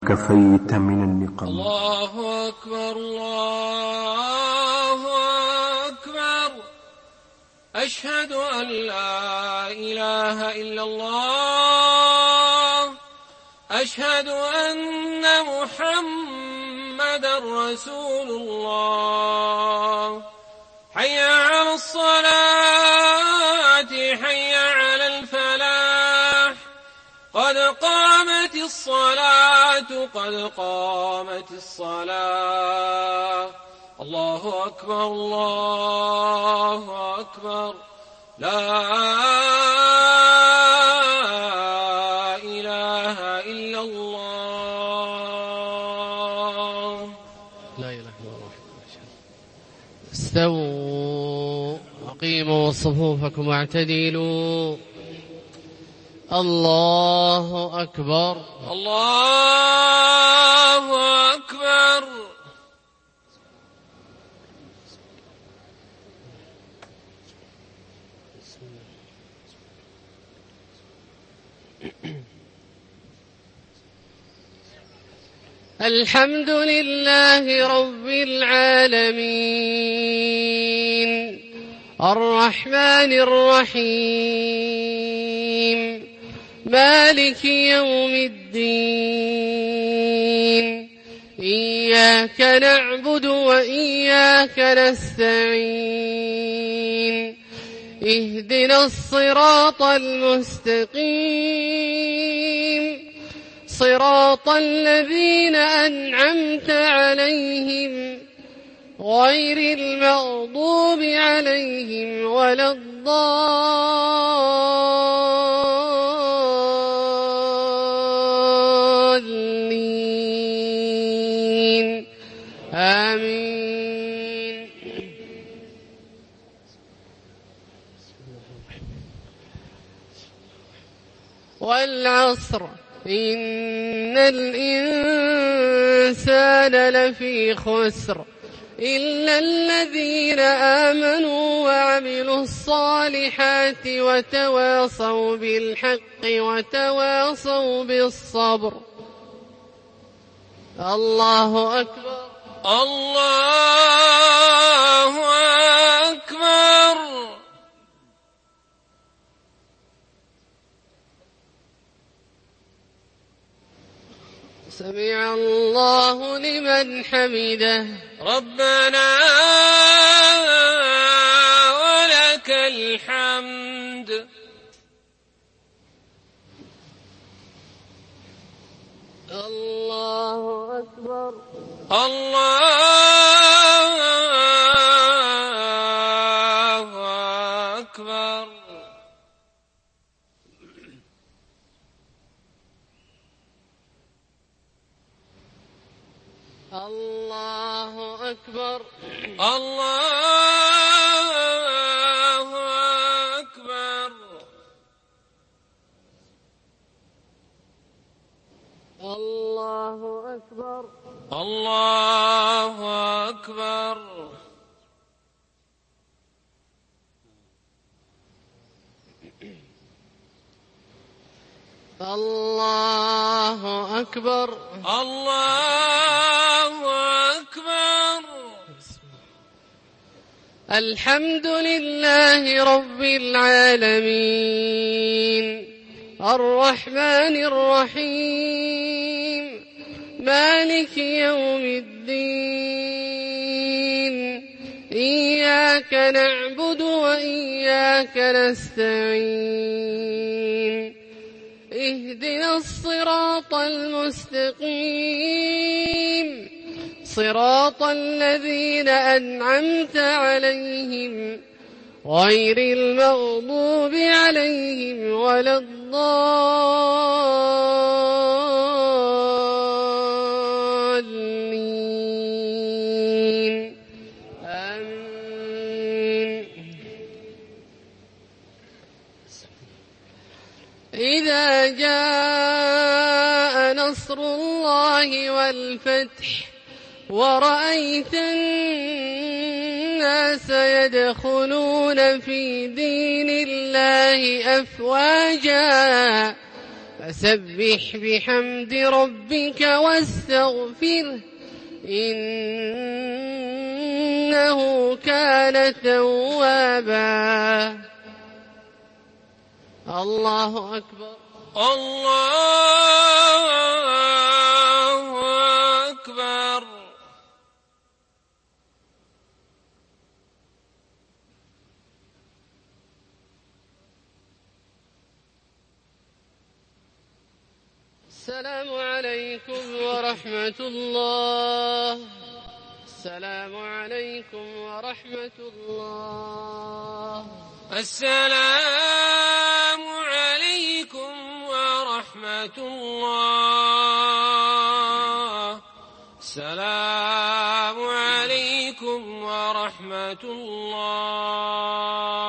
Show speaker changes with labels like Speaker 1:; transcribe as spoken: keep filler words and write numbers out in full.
Speaker 1: كفيت من النقم.
Speaker 2: الله أكبر الله أكبر. أشهد أن لا إله إلا الله. أشهد أن محمدا رسول الله. حي على الصلاة حي على الفلاح. قد قامت الصلاة قد قامت الصلاة. الله أكبر الله أكبر. لا إله إلا الله.
Speaker 3: لا إله إلا الله. استووا أقيموا صفوفكم واعتدلوا. الله أكبر
Speaker 2: الله أكبر.
Speaker 3: الحمد لله رب العالمين الرحمن الرحيم مالك يوم الدين. إياك نعبد وإياك نستعين. اهدنا الصراط المستقيم صراط الذين أنعمت عليهم غير المغضوب عليهم ولا الضالين. آمين. والعصر إن الإنسان لفي خسر إلا الذين آمنوا وعملوا الصالحات وتواصوا بالحق وتواصوا بالصبر. الله أكبر
Speaker 2: الله أكبر.
Speaker 3: سمع الله لمن حمده.
Speaker 2: ربنا ولك الحمد.
Speaker 3: الله أكبر
Speaker 2: الله أكبر.
Speaker 3: الله أكبر
Speaker 2: الله أكبر.
Speaker 3: الله أكبر
Speaker 2: الله أكبر.
Speaker 3: الله أكبر
Speaker 2: الله أكبر.
Speaker 3: الحمد لله رب العالمين الرحمن الرحيم مالك يوم الدين. إياك نعبد وإياك نستعين. اهدنا الصراط المستقيم صراط الذين أنعمت عليهم غير المغضوب عليهم ولا الضالين. آمين. إذا جاء نصر الله والفتح ورأيت الناس يدخلون في دين الله أفواجا فسبح بحمد ربك واستغفره إنه كان توابا. الله أكبر.
Speaker 2: الله أكبر.
Speaker 3: السلام عليكم ورحمة الله. السلام عليكم ورحمة الله.
Speaker 2: السلام عليكم ورحمة الله. السلام عليكم ورحمة الله.